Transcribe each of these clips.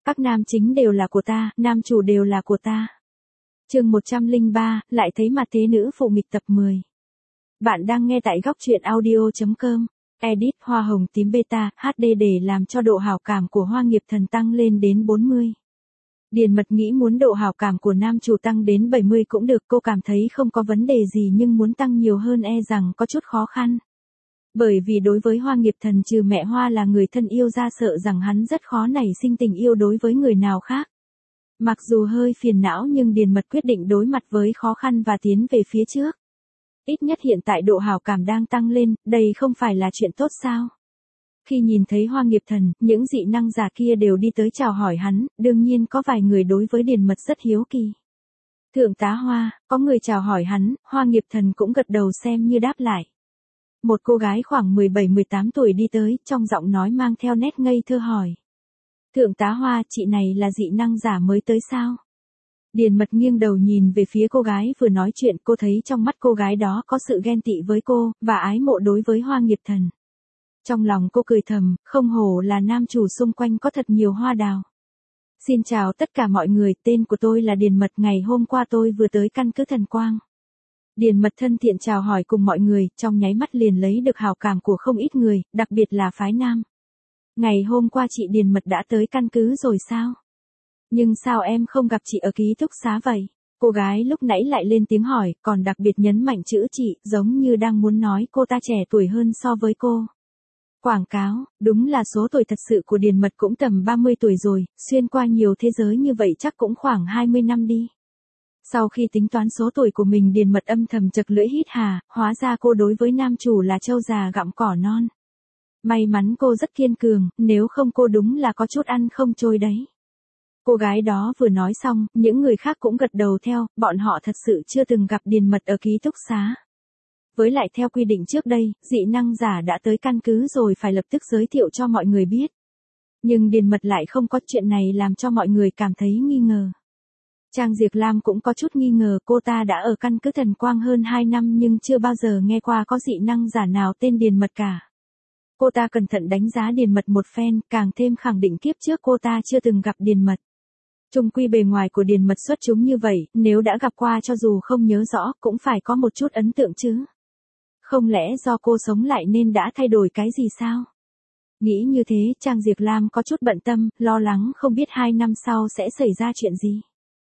Các nam chính đều là của ta, nam chủ đều là của ta. Chương 103, lại thấy mặt thế nữ phụ nghịch tập 10. Bạn đang nghe tại góc truyện audio.com. Edit hoa hồng tím beta HD để làm cho độ hảo cảm của Hoa Nghiệp Thần tăng lên đến 40. Điền Mật nghĩ muốn độ hảo cảm của nam chủ tăng đến 70 cũng được, cô cảm thấy không có vấn đề gì, nhưng muốn tăng nhiều hơn e rằng có chút khó khăn. Bởi vì đối với Hoa Nghiệp Thần, trừ mẹ Hoa là người thân yêu ra, sợ rằng hắn rất khó nảy sinh tình yêu đối với người nào khác. Mặc dù hơi phiền não nhưng Điền Mật quyết định đối mặt với khó khăn và tiến về phía trước. Ít nhất hiện tại độ hảo cảm đang tăng lên, đây không phải là chuyện tốt sao? Khi nhìn thấy Hoa Nghiệp Thần, những dị năng giả kia đều đi tới chào hỏi hắn, đương nhiên có vài người đối với Điền Mật rất hiếu kỳ. Thượng tá Hoa, có người chào hỏi hắn, Hoa Nghiệp Thần cũng gật đầu xem như đáp lại. Một cô gái khoảng 17-18 tuổi đi tới, trong giọng nói mang theo nét ngây thơ hỏi. Thượng tá Hoa, chị này là dị năng giả mới tới sao? Điền Mật nghiêng đầu nhìn về phía cô gái vừa nói chuyện, cô thấy trong mắt cô gái đó có sự ghen tị với cô, và ái mộ đối với Hoa Nghiệp Thần. Trong lòng cô cười thầm, không hổ là nam chủ, xung quanh có thật nhiều hoa đào. Xin chào tất cả mọi người, tên của tôi là Điền Mật, ngày hôm qua tôi vừa tới căn cứ Thần Quang. Điền Mật thân thiện chào hỏi cùng mọi người, trong nháy mắt liền lấy được hảo cảm của không ít người, đặc biệt là phái nam. Ngày hôm qua chị Điền Mật đã tới căn cứ rồi sao? Nhưng sao em không gặp chị ở ký túc xá vậy? Cô gái lúc nãy lại lên tiếng hỏi, còn đặc biệt nhấn mạnh chữ chị, giống như đang muốn nói cô ta trẻ tuổi hơn so với cô. Quảng cáo, đúng là số tuổi thật sự của Điền Mật cũng tầm 30 tuổi rồi, xuyên qua nhiều thế giới như vậy chắc cũng khoảng 20 năm đi. Sau khi tính toán số tuổi của mình, Điền Mật âm thầm chật lưỡi hít hà, hóa ra cô đối với nam chủ là trâu già gặm cỏ non. May mắn cô rất kiên cường, nếu không cô đúng là có chút ăn không trôi đấy. Cô gái đó vừa nói xong, những người khác cũng gật đầu theo, bọn họ thật sự chưa từng gặp Điền Mật ở ký túc xá. Với lại theo quy định trước đây, dị năng giả đã tới căn cứ rồi phải lập tức giới thiệu cho mọi người biết. Nhưng Điền Mật lại không có, chuyện này làm cho mọi người cảm thấy nghi ngờ. Trang Diệp Lam cũng có chút nghi ngờ, cô ta đã ở căn cứ Thần Quang hơn 2 năm nhưng chưa bao giờ nghe qua có dị năng giả nào tên Điền Mật cả. Cô ta cẩn thận đánh giá Điền Mật một phen, càng thêm khẳng định kiếp trước cô ta chưa từng gặp Điền Mật. Chung quy bề ngoài của Điền Mật xuất chúng như vậy, nếu đã gặp qua cho dù không nhớ rõ, cũng phải có một chút ấn tượng chứ. Không lẽ do cô sống lại nên đã thay đổi cái gì sao? Nghĩ như thế, Trang Diệp Lam có chút bận tâm, lo lắng không biết 2 năm sau sẽ xảy ra chuyện gì.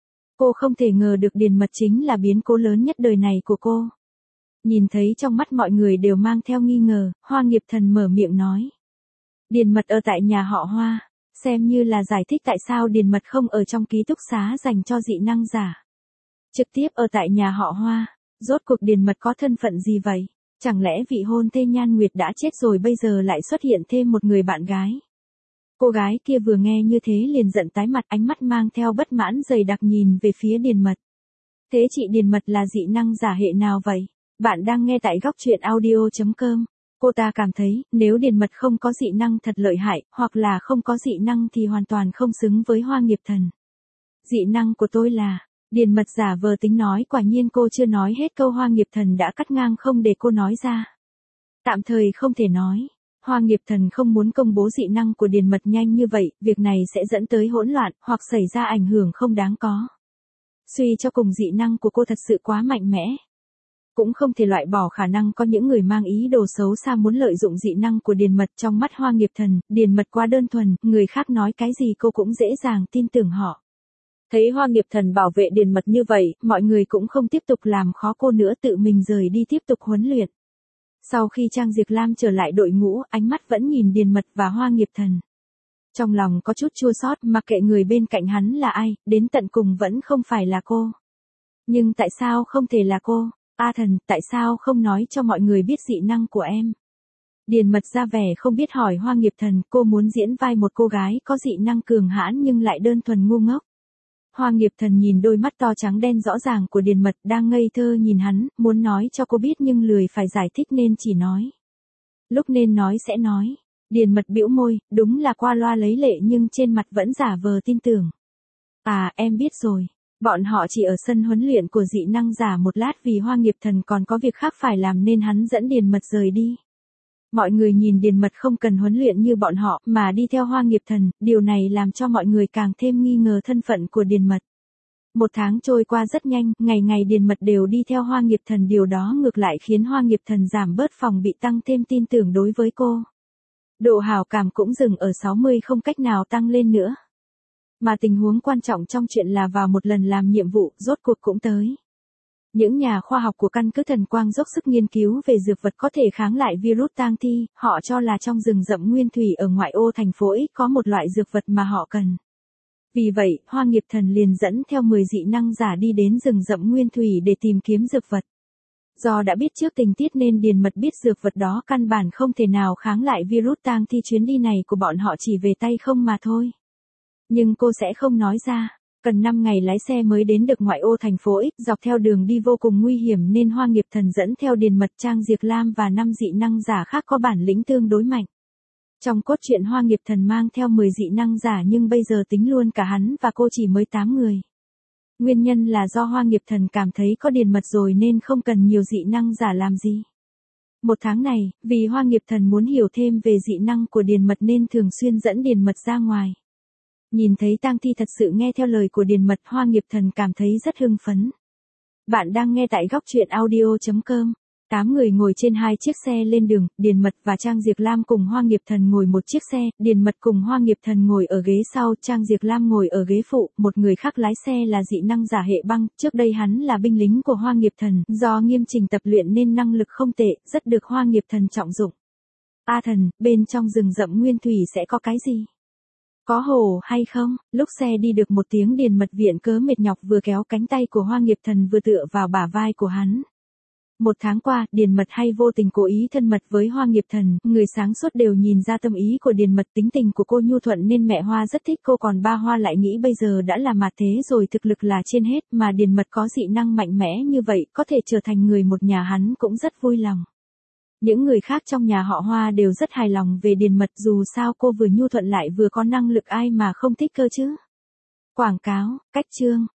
Cô không thể ngờ được Điền Mật chính là biến cố lớn nhất đời này của cô. Nhìn thấy trong mắt mọi người đều mang theo nghi ngờ, Hoa Nghiệp Thần mở miệng nói. Điền Mật ở tại nhà họ Hoa, xem như là giải thích tại sao Điền Mật không ở trong ký túc xá dành cho dị năng giả. Trực tiếp ở tại nhà họ Hoa, rốt cuộc Điền Mật có thân phận gì vậy? Chẳng lẽ vị hôn thê Nhan Nguyệt đã chết rồi bây giờ lại xuất hiện thêm một người bạn gái? Cô gái kia vừa nghe như thế liền giận tái mặt, ánh mắt mang theo bất mãn dày đặc nhìn về phía Điền Mật. Thế chị Điền Mật là dị năng giả hệ nào vậy? Bạn đang nghe tại góc truyện audio.com. Cô ta cảm thấy, nếu Điền Mật không có dị năng thật lợi hại, hoặc là không có dị năng thì hoàn toàn không xứng với Hoa Nghiệp Thần. Dị năng của tôi là... Điền Mật giả vờ tính nói, quả nhiên cô chưa nói hết câu Hoa Nghiệp Thần đã cắt ngang không để cô nói ra. Tạm thời không thể nói. Hoa Nghiệp Thần không muốn công bố dị năng của Điền Mật nhanh như vậy, việc này sẽ dẫn tới hỗn loạn, hoặc xảy ra ảnh hưởng không đáng có. Suy cho cùng dị năng của cô thật sự quá mạnh mẽ. Cũng không thể loại bỏ khả năng có những người mang ý đồ xấu xa muốn lợi dụng dị năng của Điền Mật. Trong mắt Hoa Nghiệp Thần, Điền Mật quá đơn thuần, người khác nói cái gì cô cũng dễ dàng tin tưởng họ. Thấy Hoa Nghiệp Thần bảo vệ Điền Mật như vậy, mọi người cũng không tiếp tục làm khó cô nữa, tự mình rời đi tiếp tục huấn luyện. Sau khi Trang Diệp Lam trở lại đội ngũ, ánh mắt vẫn nhìn Điền Mật và Hoa Nghiệp Thần. Trong lòng có chút chua xót, mặc kệ người bên cạnh hắn là ai, đến tận cùng vẫn không phải là cô. Nhưng tại sao không thể là cô? Thần, tại sao không nói cho mọi người biết dị năng của em? Điền Mật ra vẻ không biết hỏi Hoa Nghiệp Thần, cô muốn diễn vai một cô gái có dị năng cường hãn nhưng lại đơn thuần ngu ngốc. Hoa Nghiệp Thần nhìn đôi mắt to trắng đen rõ ràng của Điền Mật đang ngây thơ nhìn hắn, muốn nói cho cô biết nhưng lười phải giải thích nên chỉ nói. Lúc nên nói sẽ nói. Điền Mật bĩu môi, đúng là qua loa lấy lệ nhưng trên mặt vẫn giả vờ tin tưởng. Em biết rồi. Bọn họ chỉ ở sân huấn luyện của dị năng giả một lát vì Hoa Nghiệp Thần còn có việc khác phải làm nên hắn dẫn Điền Mật rời đi. Mọi người nhìn Điền Mật không cần huấn luyện như bọn họ mà đi theo Hoa Nghiệp Thần, điều này làm cho mọi người càng thêm nghi ngờ thân phận của Điền Mật. Một tháng trôi qua rất nhanh, ngày ngày Điền Mật đều đi theo Hoa Nghiệp Thần, điều đó ngược lại khiến Hoa Nghiệp Thần giảm bớt phòng bị, tăng thêm tin tưởng đối với cô. Độ hảo cảm cũng dừng ở 60, không cách nào tăng lên nữa. Mà tình huống quan trọng trong chuyện là vào một lần làm nhiệm vụ, rốt cuộc cũng tới. Những nhà khoa học của căn cứ Thần Quang dốc sức nghiên cứu về dược vật có thể kháng lại virus tang thi, họ cho là trong rừng rậm nguyên thủy ở ngoại ô thành phố X có một loại dược vật mà họ cần. Vì vậy, Hoa Nghiệp Thần liền dẫn theo 10 dị năng giả đi đến rừng rậm nguyên thủy để tìm kiếm dược vật. Do đã biết trước tình tiết nên Điền Mật biết dược vật đó căn bản không thể nào kháng lại virus tang thi, chuyến đi này của bọn họ chỉ về tay không mà thôi. Nhưng cô sẽ không nói ra. Cần 5 ngày lái xe mới đến được ngoại ô thành phố X, dọc theo đường đi vô cùng nguy hiểm nên Hoa Nghiệp Thần dẫn theo Điền Mật, Trang Diệp Lam và 5 dị năng giả khác có bản lĩnh tương đối mạnh. Trong cốt truyện Hoa Nghiệp Thần mang theo 10 dị năng giả nhưng bây giờ tính luôn cả hắn và cô chỉ mới 8 người. Nguyên nhân là do Hoa Nghiệp Thần cảm thấy có Điền Mật rồi nên không cần nhiều dị năng giả làm gì. Một tháng này, vì Hoa Nghiệp Thần muốn hiểu thêm về dị năng của Điền Mật nên thường xuyên dẫn Điền Mật ra ngoài. Nhìn thấy tang thi thật sự nghe theo lời của Điền Mật, Hoa Nghiệp Thần cảm thấy rất hưng phấn. Bạn đang nghe tại góc truyện audio.com. 8 người ngồi trên 2 chiếc xe lên đường, Điền Mật và Trang Diệp Lam cùng Hoa Nghiệp Thần ngồi một chiếc xe, Điền Mật cùng Hoa Nghiệp Thần ngồi ở ghế sau, Trang Diệp Lam ngồi ở ghế phụ, một người khác lái xe là dị năng giả hệ băng, trước đây hắn là binh lính của Hoa Nghiệp Thần, do nghiêm trình tập luyện nên năng lực không tệ, rất được Hoa Nghiệp Thần trọng dụng. A Thần, bên trong rừng rậm nguyên thủy sẽ có cái gì? Có hổ hay không? Lúc xe đi được một tiếng Điền Mật viện cớ mệt nhọc vừa kéo cánh tay của Hoa Nghiệp Thần vừa tựa vào bả vai của hắn. Một tháng qua, Điền Mật hay vô tình cố ý thân mật với Hoa Nghiệp Thần, người sáng suốt đều nhìn ra tâm ý của Điền Mật, tính tình của cô nhu thuận nên mẹ Hoa rất thích cô, còn ba Hoa lại nghĩ bây giờ đã là mạt thế rồi, thực lực là trên hết, mà Điền Mật có dị năng mạnh mẽ như vậy, có thể trở thành người một nhà, hắn cũng rất vui lòng. Những người khác trong nhà họ Hoa đều rất hài lòng về Điền Mật, dù sao cô vừa nhu thuận lại vừa có năng lực, ai mà không thích cơ chứ. Quảng cáo, cách chương.